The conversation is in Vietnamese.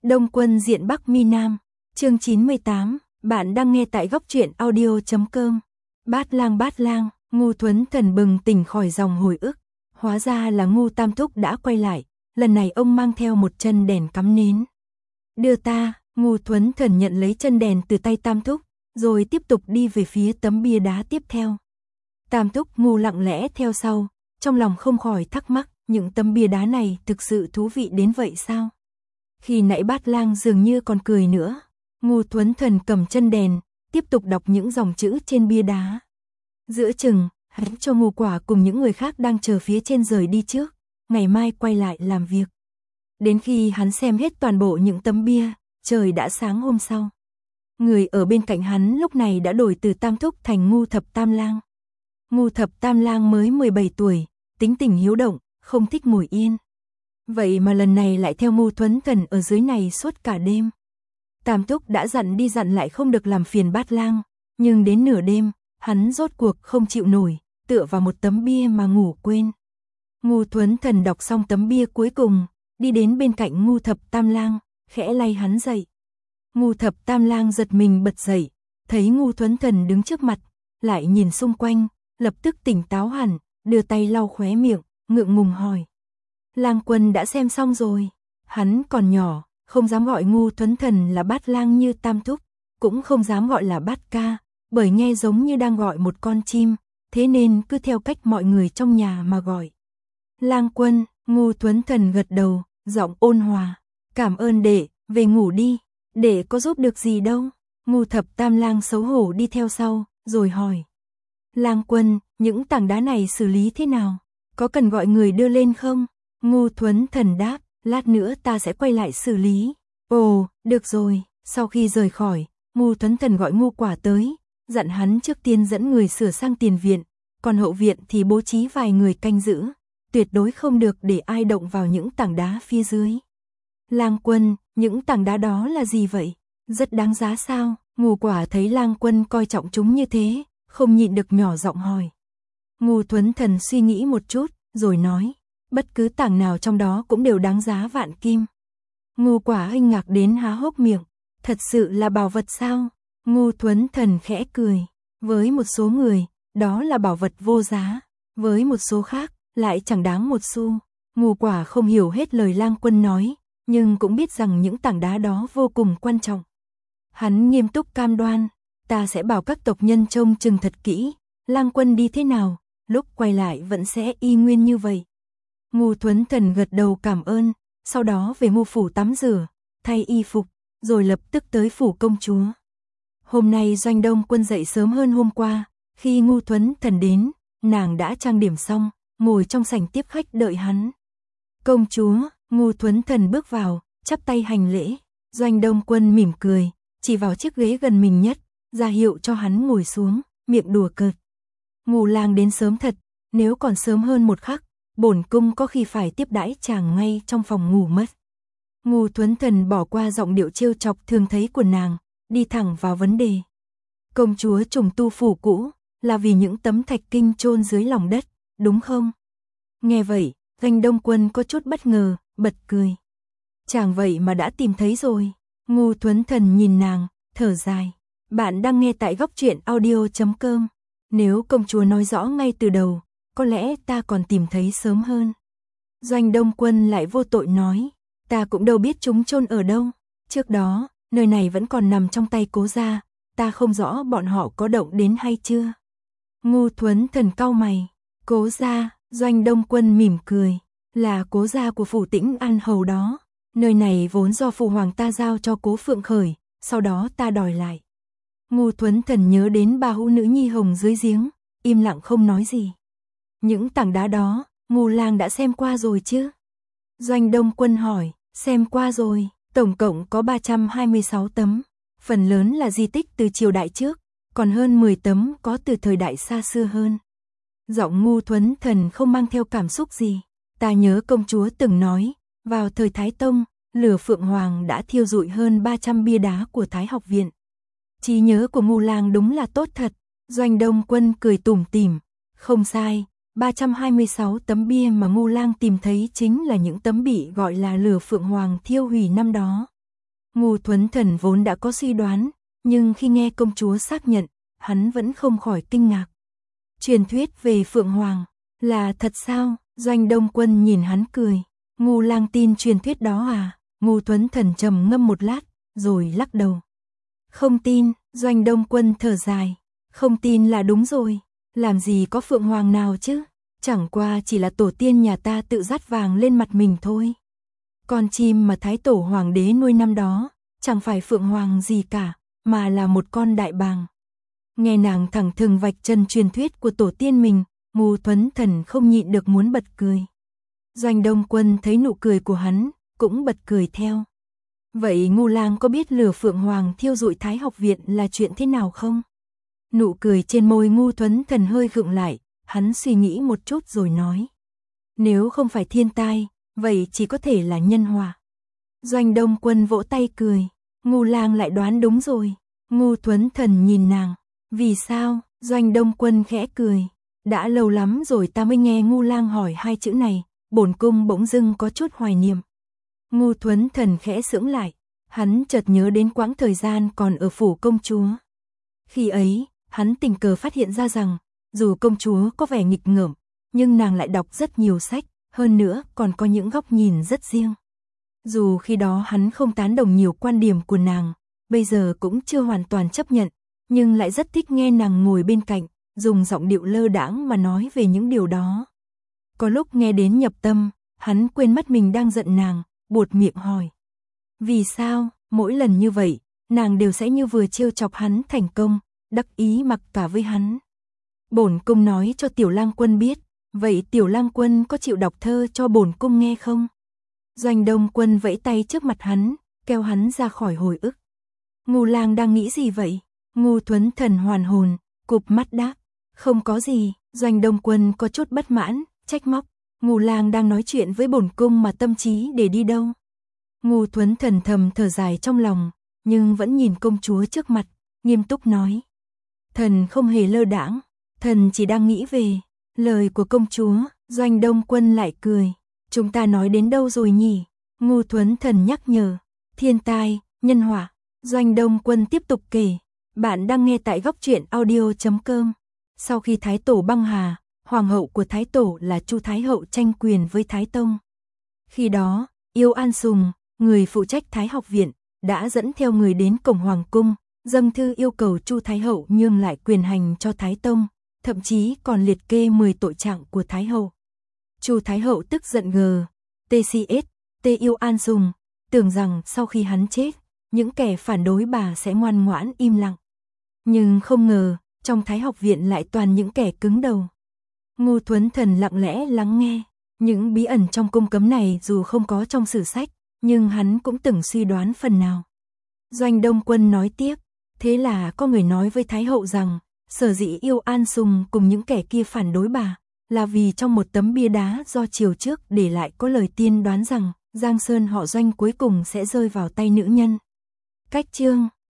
Đông Quân diện Bắc Mi Nam, chương 98, bạn đang nghe tại góc truyện audio.com. Bát lang, Ngu Thuấn Thần bừng tỉnh khỏi dòng hồi ức, hóa ra là Ngu Tam Thúc đã quay lại, lần này ông mang theo một chân đèn cắm nến. Đưa ta, Ngu Thuấn Thần nhận lấy chân đèn từ tay Tam Thúc, rồi tiếp tục đi về phía tấm bia đá tiếp theo. Tam Thúc Ngu lặng lẽ theo sau, trong lòng không khỏi thắc mắc, những tấm bia đá này thực sự thú vị đến vậy sao? Khi nãy Bát Lang dường như còn cười nữa, Ngu Thuấn Thần cầm chân đèn, tiếp tục đọc những dòng chữ trên bia đá. Giữa chừng, hắn cho Ngu Quả cùng những người khác đang chờ phía trên rời đi trước, ngày mai quay lại làm việc. Đến khi hắn xem hết toàn bộ những tấm bia, trời đã sáng hôm sau. Người ở bên cạnh hắn lúc này đã đổi từ Tam Thúc thành Ngu Thập Tam Lang. Ngu Thập Tam Lang mới 17 tuổi, tính tình hiếu động, không thích ngồi yên. Vậy mà lần này lại theo Ngu Thuấn Thần ở dưới này suốt cả đêm. Tam Thúc đã dặn đi dặn lại không được làm phiền Bát Lang, nhưng đến nửa đêm, hắn rốt cuộc không chịu nổi, tựa vào một tấm bia mà ngủ quên. Ngu Thuấn Thần đọc xong tấm bia cuối cùng, đi đến bên cạnh Ngu Thập Tam Lang, khẽ lay hắn dậy. Ngu Thập Tam Lang giật mình bật dậy, thấy Ngu Thuấn Thần đứng trước mặt, lại nhìn xung quanh, lập tức tỉnh táo hẳn, đưa tay lau khóe miệng, ngượng ngùng hỏi. Lang Quân đã xem xong rồi. Hắn còn nhỏ, không dám gọi Ngu Thuấn Thần là Bát Lang như Tam Thúc, cũng không dám gọi là Bát Ca, bởi nghe giống như đang gọi một con chim, thế nên cứ theo cách mọi người trong nhà mà gọi. Lang Quân, Ngu Thuấn Thần gật đầu, giọng ôn hòa. Cảm ơn đệ, về ngủ đi, đệ có giúp được gì đâu. Ngu Thập Tam Lang xấu hổ đi theo sau, rồi hỏi. Lang Quân, những tảng đá này xử lý thế nào? Có cần gọi người đưa lên không? Ngu Thuấn Thần đáp, lát nữa ta sẽ quay lại xử lý. Ồ, được rồi. Sau khi rời khỏi, Ngu Thuấn Thần gọi Ngu Quả tới, dặn hắn trước tiên dẫn người sửa sang tiền viện, còn hậu viện thì bố trí vài người canh giữ, tuyệt đối không được để ai động vào những tảng đá phía dưới. Lang Quân, những tảng đá đó là gì vậy? Rất đáng giá sao? Ngu Quả thấy Lang Quân coi trọng chúng như thế, không nhịn được nhỏ giọng hỏi. Ngu Thuấn Thần suy nghĩ một chút, rồi nói. Bất cứ tảng nào trong đó cũng đều đáng giá vạn kim. Ngu Quả kinh ngạc đến há hốc miệng. Thật sự là bảo vật sao? Ngu Thuấn Thần khẽ cười. Với một số người, đó là bảo vật vô giá. Với một số khác, lại chẳng đáng một xu. Ngu Quả không hiểu hết lời Lang Quân nói, nhưng cũng biết rằng những tảng đá đó vô cùng quan trọng. Hắn nghiêm túc cam đoan, ta sẽ bảo các tộc nhân trông chừng thật kỹ. Lang Quân đi thế nào, lúc quay lại vẫn sẽ y nguyên như vậy. Ngu Thuấn Thần gật đầu cảm ơn, sau đó về Ngu phủ tắm rửa, thay y phục, rồi lập tức tới phủ công chúa. Hôm nay Doanh Đông Quân dậy sớm hơn hôm qua, khi Ngu Thuấn Thần đến, nàng đã trang điểm xong, ngồi trong sảnh tiếp khách đợi hắn. Công chúa, Ngu Thuấn Thần bước vào, chắp tay hành lễ, Doanh Đông Quân mỉm cười, chỉ vào chiếc ghế gần mình nhất, ra hiệu cho hắn ngồi xuống, miệng đùa cợt. Ngu lang đến sớm thật, nếu còn sớm hơn một khắc, bổn cung có khi phải tiếp đãi chàng ngay trong phòng ngủ mất. Ngu Thuấn Thần bỏ qua giọng điệu trêu chọc thường thấy của nàng, đi thẳng vào vấn đề. Công chúa trùng tu phủ cũ, là vì những tấm thạch kinh chôn dưới lòng đất, đúng không? Nghe vậy, Doanh Đông Quân có chút bất ngờ, bật cười. Chàng vậy mà đã tìm thấy rồi. Ngu Thuấn Thần nhìn nàng, thở dài. Bạn đang nghe tại góc truyện audio.com. Nếu công chúa nói rõ ngay từ đầu, có lẽ ta còn tìm thấy sớm hơn. Doanh Đông Quân lại vô tội nói, ta cũng đâu biết chúng chôn ở đâu. Trước đó, nơi này vẫn còn nằm trong tay Cố gia, ta không rõ bọn họ có động đến hay chưa. Ngu Thuấn Thần cau mày, Cố gia, Doanh Đông Quân mỉm cười, là Cố gia của phủ Tĩnh An Hầu đó. Nơi này vốn do phụ hoàng ta giao cho Cố Phượng Khởi, sau đó ta đòi lại. Ngu Thuấn Thần nhớ đến ba hũ nữ nhi hồng dưới giếng, im lặng không nói gì. Những tảng đá đó, Ngu lang đã xem qua rồi chứ? Doanh Đông Quân hỏi, xem qua rồi, tổng cộng có 326 tấm, phần lớn là di tích từ triều đại trước, còn hơn 10 tấm có từ thời đại xa xưa hơn. Giọng Ngu Thuấn Thần không mang theo cảm xúc gì, ta nhớ công chúa từng nói, vào thời Thái Tông, lửa Phượng Hoàng đã thiêu rụi hơn 300 bia đá của Thái Học Viện. Trí nhớ của Ngu lang đúng là tốt thật. Doanh Đông Quân cười tủm tỉm, không sai, 326 tấm bia mà Ngu lang tìm thấy chính là những tấm bị gọi là lửa Phượng Hoàng thiêu hủy năm đó. Ngu Thuấn Thần vốn đã có suy đoán, nhưng khi nghe công chúa xác nhận, hắn vẫn không khỏi kinh ngạc. Truyền thuyết về Phượng Hoàng, là thật sao? Doanh Đông Quân nhìn hắn cười. Ngu lang tin truyền thuyết đó à? Ngu Thuấn Thần trầm ngâm một lát, rồi lắc đầu. Không tin, Doanh Đông Quân thở dài. Không tin là đúng rồi, làm gì có Phượng Hoàng nào chứ? Chẳng qua chỉ là tổ tiên nhà ta tự dát vàng lên mặt mình thôi. Con chim mà Thái Tổ Hoàng đế nuôi năm đó, chẳng phải Phượng Hoàng gì cả, mà là một con đại bàng. Nghe nàng thẳng thừng vạch trần truyền thuyết của tổ tiên mình, Ngu Thuấn Thần không nhịn được muốn bật cười. Doanh Đông Quân thấy nụ cười của hắn, cũng bật cười theo. Vậy Ngu lang có biết lửa Phượng Hoàng thiêu rụi Thái học viện là chuyện thế nào không? Nụ cười trên môi Ngu Thuấn Thần hơi gượng lại, hắn suy nghĩ một chút rồi nói. Nếu không phải thiên tai, vậy chỉ có thể là nhân họa. Doanh Đông Quân vỗ tay cười. Ngu lang lại đoán đúng rồi. Ngu Thuấn Thần nhìn nàng. Vì sao? Doanh Đông Quân khẽ cười. Đã lâu lắm rồi ta mới nghe Ngu lang hỏi hai chữ này, bổn cung bỗng dưng có chút hoài niệm. Ngu Thuấn Thần khẽ sững lại, hắn chợt nhớ đến quãng thời gian còn ở phủ công chúa. Khi ấy, hắn tình cờ phát hiện ra rằng, dù công chúa có vẻ nghịch ngợm, nhưng nàng lại đọc rất nhiều sách, hơn nữa còn có những góc nhìn rất riêng. Dù khi đó hắn không tán đồng nhiều quan điểm của nàng, bây giờ cũng chưa hoàn toàn chấp nhận, nhưng lại rất thích nghe nàng ngồi bên cạnh, dùng giọng điệu lơ đãng mà nói về những điều đó. Có lúc nghe đến nhập tâm, hắn quên mất mình đang giận nàng, buột miệng hỏi. Vì sao, mỗi lần như vậy, nàng đều sẽ như vừa trêu chọc hắn thành công, đắc ý mặc cả với hắn. Bổn cung nói cho Tiểu Lang Quân biết, vậy Tiểu Lang Quân có chịu đọc thơ cho bổn cung nghe không? Doanh Đông Quân vẫy tay trước mặt hắn, kéo hắn ra khỏi hồi ức. Ngu lang đang nghĩ gì vậy? Ngu Thuấn Thần hoàn hồn, cụp mắt đáp. Không có gì. Doanh Đông Quân có chút bất mãn, trách móc. Ngu lang đang nói chuyện với bổn cung mà tâm trí để đi đâu? Ngu Thuấn Thần thầm thở dài trong lòng, nhưng vẫn nhìn công chúa trước mặt, nghiêm túc nói. Thần không hề lơ đãng, thần chỉ đang nghĩ về lời của công chúa. Doanh Đông Quân lại cười. Chúng ta nói đến đâu rồi nhỉ? Ngu Thuấn Thần nhắc nhở. Thiên tai, nhân họa. Doanh Đông Quân tiếp tục kể. Bạn đang nghe tại góc truyện audio.com. Sau khi Thái Tổ băng hà, hoàng hậu của Thái Tổ là Chu Thái Hậu tranh quyền với Thái Tông. Khi đó, Yêu An Sùng, người phụ trách Thái học viện, đã dẫn theo người đến cổng hoàng cung, dâng thư yêu cầu Chu Thái Hậu nhường lại quyền hành cho Thái Tông, thậm chí còn liệt kê 10 tội trạng của Thái Hậu. Chu Thái Hậu tức giận TCS, Yêu An Sùng, tưởng rằng sau khi hắn chết, những kẻ phản đối bà sẽ ngoan ngoãn im lặng. Nhưng không ngờ, trong Thái học viện lại toàn những kẻ cứng đầu. Ngu Thuấn Thần lặng lẽ lắng nghe, những bí ẩn trong cung cấm này dù không có trong sử sách, nhưng hắn cũng từng suy đoán phần nào. Doanh Đông Quân nói tiếp, thế là có người nói với Thái hậu rằng, sở dĩ Yêu An Sùng cùng những kẻ kia phản đối bà, là vì trong một tấm bia đá do triều trước để lại có lời tiên đoán rằng, Giang Sơn họ Doanh cuối cùng sẽ rơi vào tay nữ nhân. Cách chương